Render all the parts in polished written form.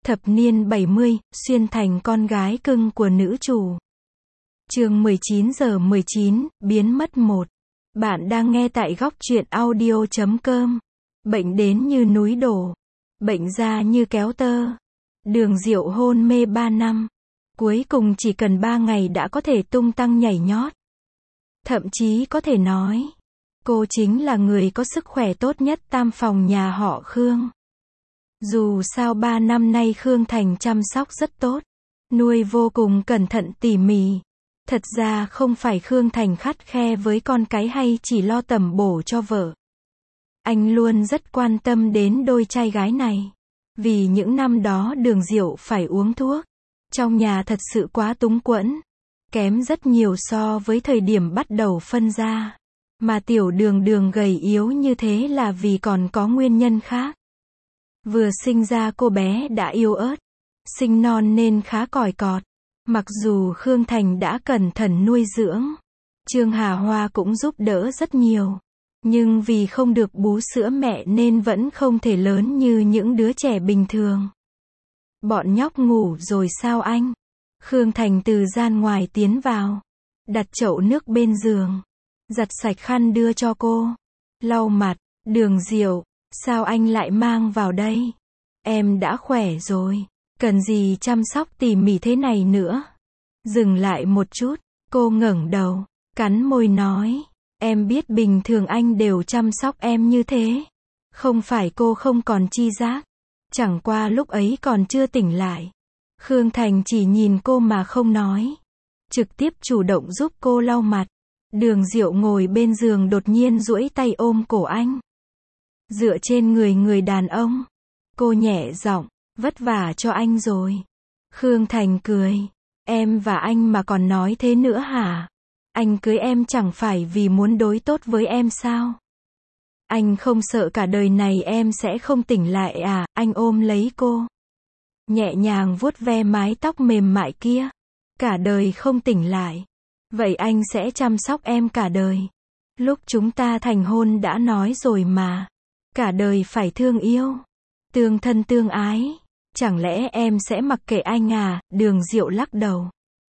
Thập niên 70, xuyên thành con gái cưng của nữ chủ. Chương 19:19, biến mất 1. Bạn đang nghe tại góc truyện audio.com. Bệnh đến như núi đổ. Bệnh ra như kéo tơ. Đường Diệu hôn mê 3 năm. Cuối cùng chỉ cần 3 ngày đã có thể tung tăng nhảy nhót. Thậm chí có thể nói, cô chính là người có sức khỏe tốt nhất tam phòng nhà họ Khương. Dù sao 3 năm nay Khương Thành chăm sóc rất tốt, nuôi vô cùng cẩn thận tỉ mỉ. Thật ra không phải Khương Thành khắt khe với con cái hay chỉ lo tẩm bổ cho vợ. Anh luôn rất quan tâm đến đôi trai gái này. Vì những năm đó Đường Diệu phải uống thuốc. Trong nhà thật sự quá túng quẫn. Kém rất nhiều so với thời điểm bắt đầu phân ra. Mà tiểu Đường gầy yếu như thế là vì còn có nguyên nhân khác. Vừa sinh ra cô bé đã yếu ớt. Sinh non nên khá còi cọt. Mặc dù Khương Thành đã cẩn thận nuôi dưỡng, Trương Hà Hoa cũng giúp đỡ rất nhiều. Nhưng vì không được bú sữa mẹ nên vẫn không thể lớn như những đứa trẻ bình thường. Bọn nhóc ngủ rồi sao anh? Khương Thành từ gian ngoài tiến vào. Đặt chậu nước bên giường. Giặt sạch khăn đưa cho cô. Lau mặt. Đường Diệu, sao anh lại mang vào đây? Em đã khỏe rồi. Cần gì chăm sóc tỉ mỉ thế này nữa? Dừng lại một chút, cô ngẩng đầu, cắn môi nói, em biết bình thường anh đều chăm sóc em như thế. Không phải cô không còn chi giác. Chẳng qua lúc ấy còn chưa tỉnh lại. Khương Thành chỉ nhìn cô mà không nói. Trực tiếp chủ động giúp cô lau mặt. Đường Diệu ngồi bên giường đột nhiên duỗi tay ôm cổ anh. Dựa trên người đàn ông. Cô nhẹ giọng, vất vả cho anh rồi. Khương Thành cười. Em và anh mà còn nói thế nữa hả? Anh cưới em chẳng phải vì muốn đối tốt với em sao? Anh không sợ cả đời này em sẽ không tỉnh lại à? Anh ôm lấy cô. Nhẹ nhàng vuốt ve mái tóc mềm mại kia. Cả đời không tỉnh lại. Vậy anh sẽ chăm sóc em cả đời. Lúc chúng ta thành hôn đã nói rồi mà. Cả đời phải thương yêu. Tương thân tương ái. Chẳng lẽ em sẽ mặc kệ anh à? Đường Diệu lắc đầu.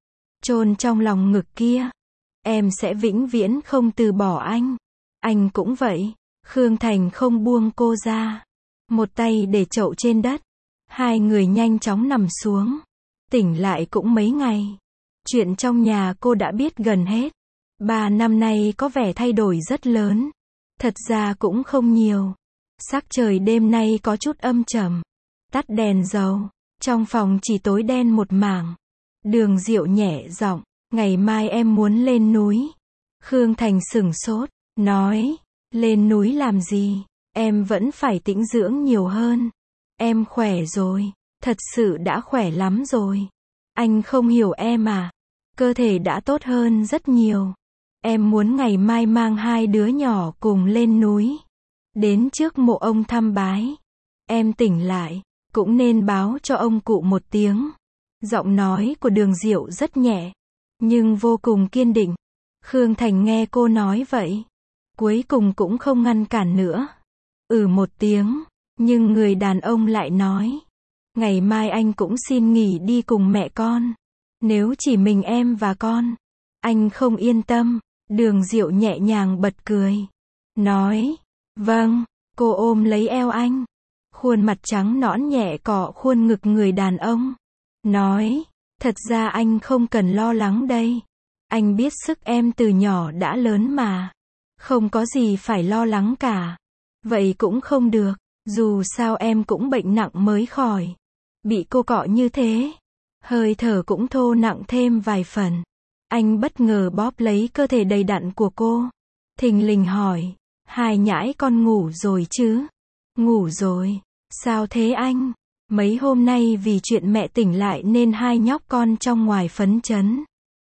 Chôn trong lòng ngực kia. Em sẽ vĩnh viễn không từ bỏ anh. Anh cũng vậy. Khương Thành không buông cô ra. Một tay để chậu trên đất. Hai người nhanh chóng nằm xuống. Tỉnh lại cũng mấy ngày. Chuyện trong nhà cô đã biết gần hết. 3 năm nay có vẻ thay đổi rất lớn. Thật ra cũng không nhiều. Sắc trời đêm nay có chút âm trầm. Tắt đèn dầu. Trong phòng chỉ tối đen một mảng. Đường Diệu nhẹ giọng, ngày mai em muốn lên núi. Khương Thành sửng sốt, nói, lên núi làm gì? Em vẫn phải tĩnh dưỡng nhiều hơn. Em khỏe rồi, thật sự đã khỏe lắm rồi. Anh không hiểu em à? Cơ thể đã tốt hơn rất nhiều. Em muốn ngày mai mang 2 đứa nhỏ cùng lên núi. Đến trước mộ ông thăm bái. Em tỉnh lại, cũng nên báo cho ông cụ một tiếng. Giọng nói của Đường Diệu rất nhẹ, nhưng vô cùng kiên định. Khương Thành nghe cô nói vậy, cuối cùng cũng không ngăn cản nữa. Một tiếng, nhưng người đàn ông lại nói, ngày mai anh cũng xin nghỉ đi cùng mẹ con. Nếu chỉ mình em và con, anh không yên tâm. Đường Diệu nhẹ nhàng bật cười, nói, vâng. Cô ôm lấy eo anh, khuôn mặt trắng nõn nhẹ cọ khuôn ngực người đàn ông. Nói, thật ra anh không cần lo lắng đây. Anh biết sức em từ nhỏ đã lớn mà. Không có gì phải lo lắng cả. Vậy cũng không được, dù sao em cũng bệnh nặng mới khỏi. Bị cô cọ như thế, hơi thở cũng thô nặng thêm vài phần. Anh bất ngờ bóp lấy cơ thể đầy đặn của cô. Thình lình hỏi, hai nhãi con ngủ rồi chứ? Ngủ rồi. Sao thế anh? Mấy hôm nay vì chuyện mẹ tỉnh lại nên hai nhóc con trong ngoài phấn chấn.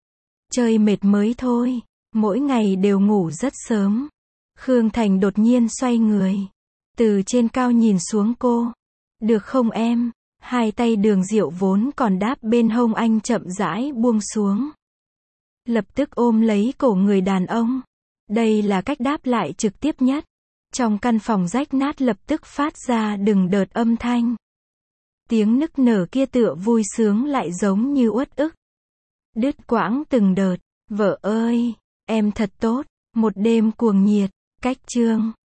Chơi mệt mới thôi. Mỗi ngày đều ngủ rất sớm. Khương Thành đột nhiên xoay người. Từ trên cao nhìn xuống cô. Được không em? Hai tay Đường Diệu vốn còn đáp bên hông anh chậm rãi buông xuống. Lập tức ôm lấy cổ người đàn ông. Đây là cách đáp lại trực tiếp nhất. Trong căn phòng rách nát lập tức phát ra từng đợt âm thanh. Tiếng nức nở kia tựa vui sướng lại giống như uất ức. Đứt quãng từng đợt. Vợ ơi, em thật tốt. Một đêm cuồng nhiệt. Cách chương